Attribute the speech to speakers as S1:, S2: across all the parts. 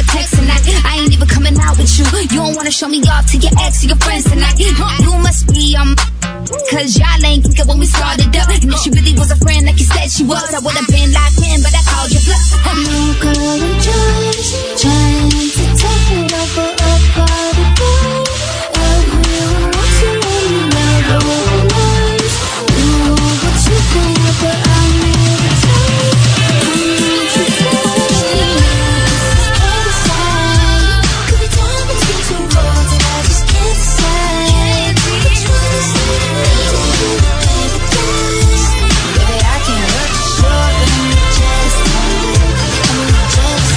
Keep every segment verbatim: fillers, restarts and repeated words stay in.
S1: start texting like I ain't even coming out with you. You don't wanna show me off to your ex or your friends tonight. You must be um cause y'all ain't thinking when we started up. And if she really was a friend like you said she was, I would've been locked in, but I called you bluff.
S2: No girl, I'm just trying to take it over a party boy. And we want to never realize. You know what you think, but I'm here to tell you. I need to say other side. Could be time between two roads and I just can't decide. Which one is it? Baby, I can't hurt you short, but I'm just I'm just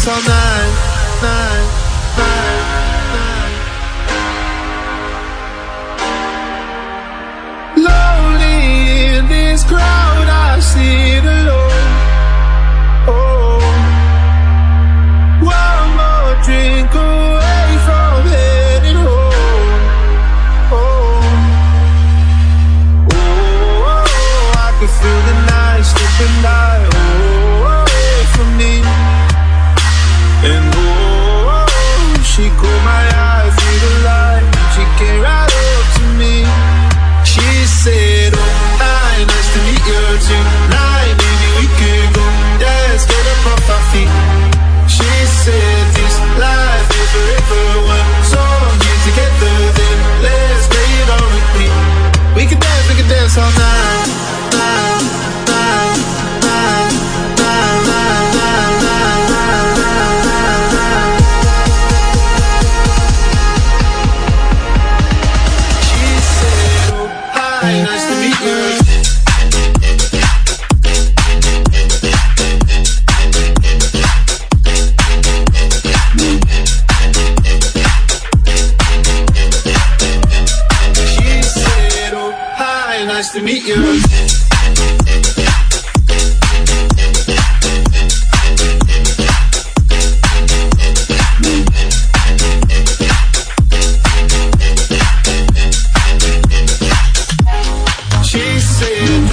S3: dance all night, night, night, night. Lonely in this crowd, I sit alone. Oh, one more drink away from heading home. Oh, oh, I can feel the night slipping by. Oh, away from me. And oh, she caught my eye through the light. She came right up to me. She said, oh, hi, nice to meet you tonight. Maybe we could go dance, get up off our feet. She said, this life is forever one song here together. Then let's play it on repeat. We can dance, we can dance all night, night, night, night, night, night, night, night, night, night. She said, oh, hi, nice to meet you. Nice to meet you. She said,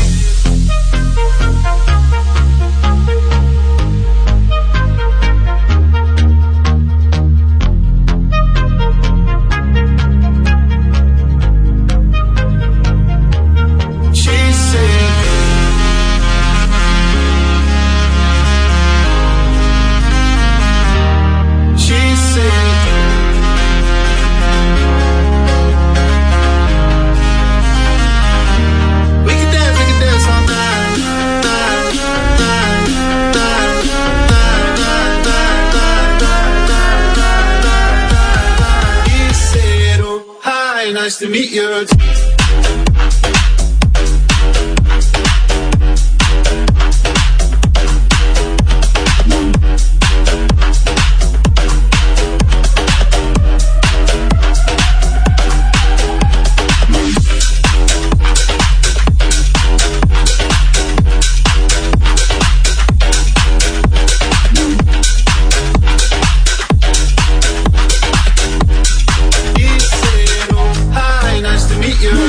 S3: nice to meet you. Nice to meet you.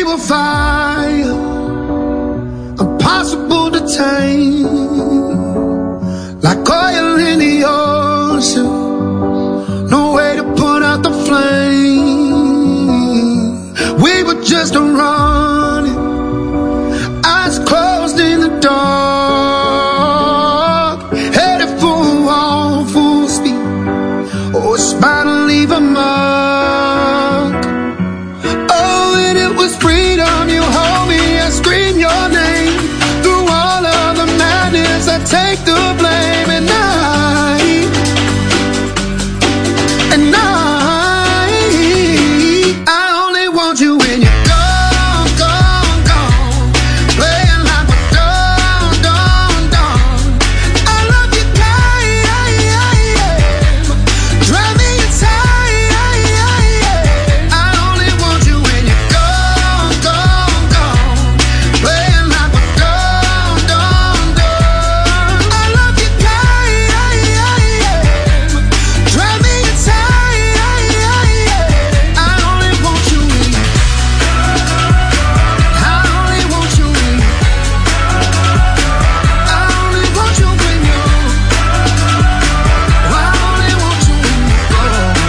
S3: were fire, impossible to tame, like oil in the ocean, no way to put out the flame. We were just running, eyes closed in the dark, headed for a wall full speed. Oh, it's bound to leave a mark. Oh, and it was freedom. You hold me and scream your name. Through all of the madness, I take the blame. And I, and I, I only want you when you're gone, gone, gone. Playing like we're done, done, done. I love you, guy. Drive me inside. I only want you when you're gone, gone, gone. Playing like we're done, done, done. I love you, guy. Drive me inside. I only want you when you. I only want you when you. I only want you when you. I only want you when you go.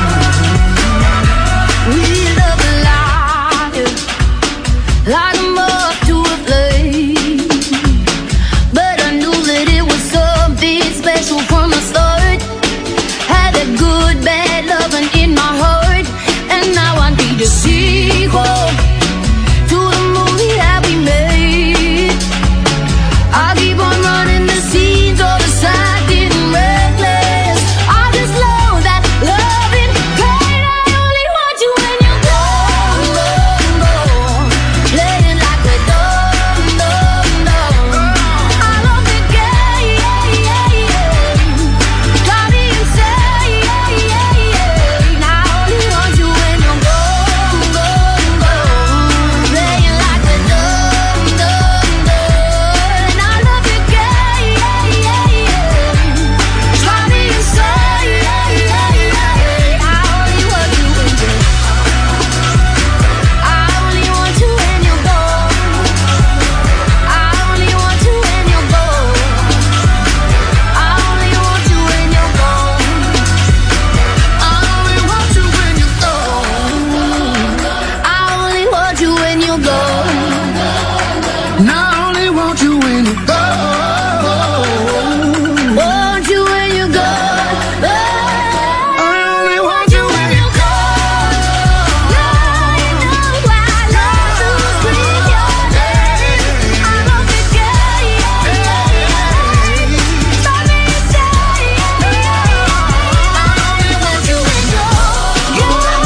S2: We love life like a moth to a flame, but I knew that it was something special from the start. Had that good, bad loving in my heart, and now I need a sequel to the movie that we made. I keep on running the scenes all the side, getting reckless. I just love that loving pain. I only want you when you're gone, gone, gone. Playing like we're done, done, done. I love the game, got me insane. I only want you when you're gone, gone, gone. Playing like we're done, done, done. I love the game, got me insane. I only want you when you're. I only want you when you're gone. I only want you when you're gone. I only want you when you're gone.
S3: I only want you when you're gone.
S2: I only want you when you're gone.
S3: And I only want you when you're gone.
S2: Want you when you're gone.
S3: I only want you when you're
S2: gone. You know I love to scream your name. I love the game. Let me say, I only want you when you're gone.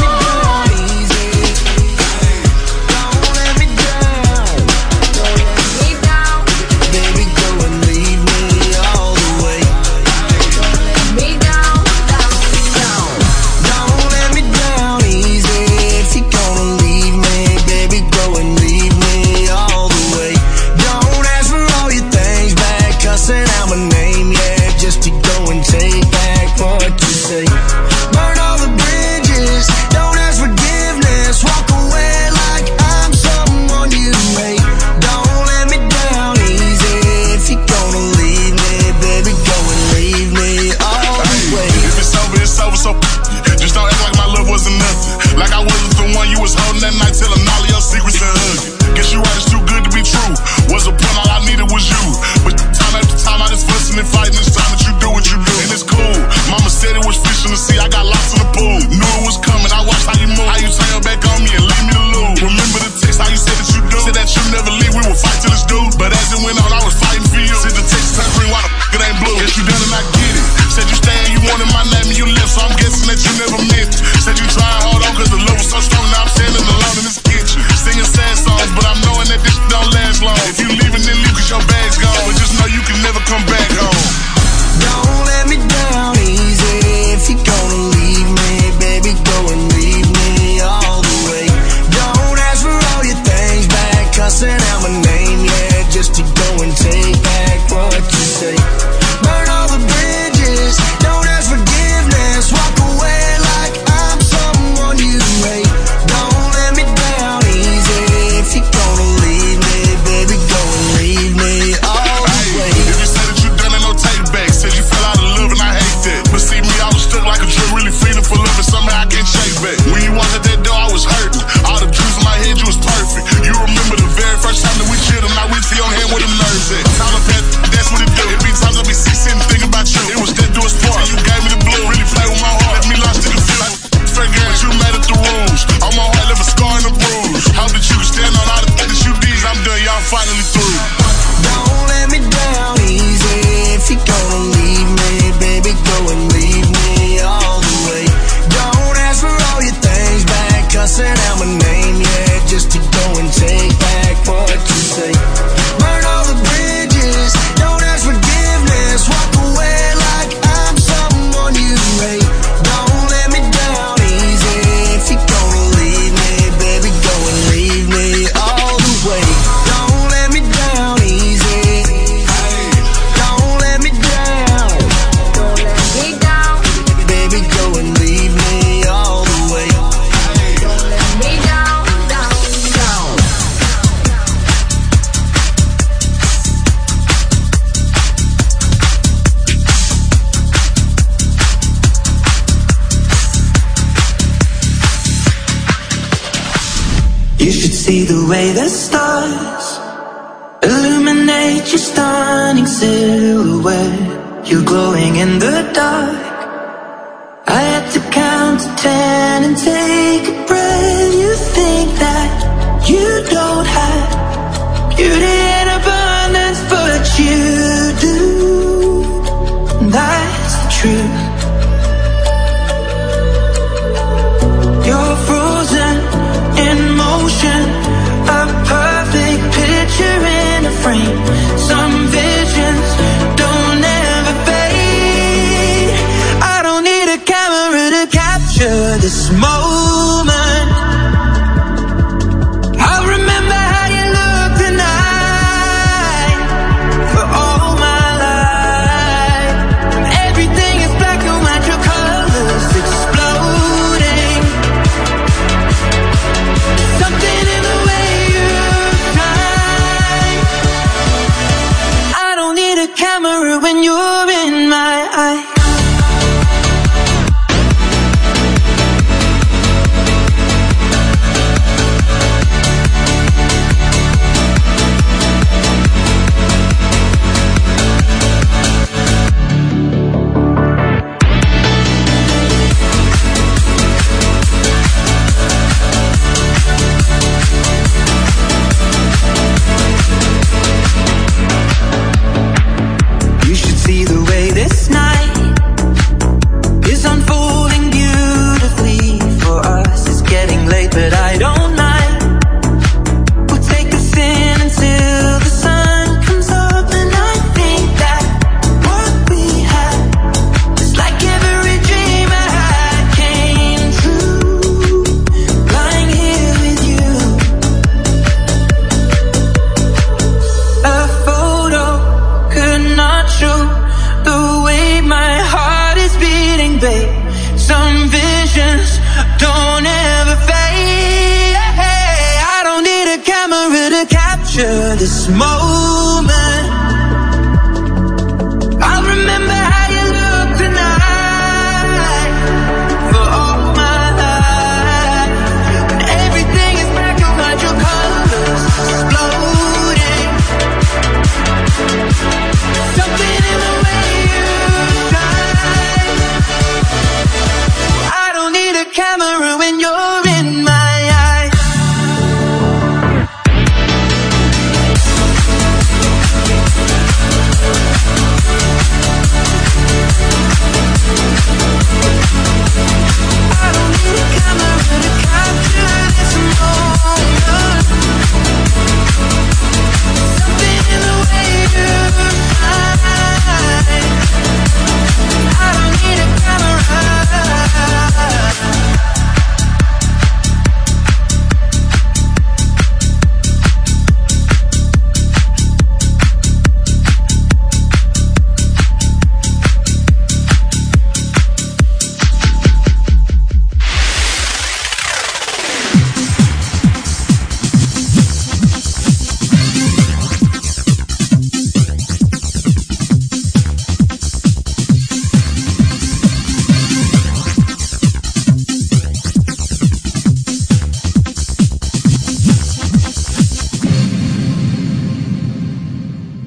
S4: Baby, go and leave me all the way.
S2: Me down, down, down.
S4: Don't let me down easy. If you're gonna leave me, baby, go and leave me all the way. Don't ask for all your things back, cussing out my name, yeah, just to go and take back what you say. Burn all the bridges, don't ask forgiveness, walk away like I'm someone you hate. Don't let me down easy. If you're gonna leave me, baby, go and leave me all the way.
S5: If it's over, it's over, so just don't act like my love wasn't nothing. Like I wasn't the one you was holding that night, telling all of your secrets and hugging. Guess you right, it's too good to be true. Was a point, all I needed was you. But time after time, I just fussing and fighting. It's time that you do what you do, and it's cool. Mama said it was fish in the sea, I got lost in the pool. Knew it was coming, I watched how you move, how you turn back on me and leave me to lose. Remember the text, how you said that you do, said that you never leave, we would fight till it's due. But as it went on, I was fighting for you. Said the text turned green, why the f*** it ain't blue? Guess you done and I get it. Said you staying, you wanted my name and you left, so I'm guessing that you never meant it. Said you tried hard on cause the love was so strong, now I'm standing alone in this kitchen. Singing sad songs, but I'm knowing that this shit don't last long. If you leaving, then leave cause your bag's gone, but just know you can never come back home.
S4: Don't let me down easy. If you're gonna leave me, baby, go and leave me all the way. Don't ask for all your things back, cussing out my name, yeah, just to go and take back what you say. Burn all the bridges, don't ask forgiveness, walk away like I'm someone you hate. Don't let me down easy. If you see the way the stars illuminate your stunning silhouette. You're glowing in the dark. I had to count to ten and take a breath. You think that you don't have beauty in abundance, but you do. That's the truth. You're frozen in motion, a perfect picture in a frame. Some visions don't ever fade. I don't need a camera to capture this moment. I remember how you looked tonight for all my life. Everything is black and white, your colors exploding. Something in the way you shine. I don't need a camera when you're in my eye. This moment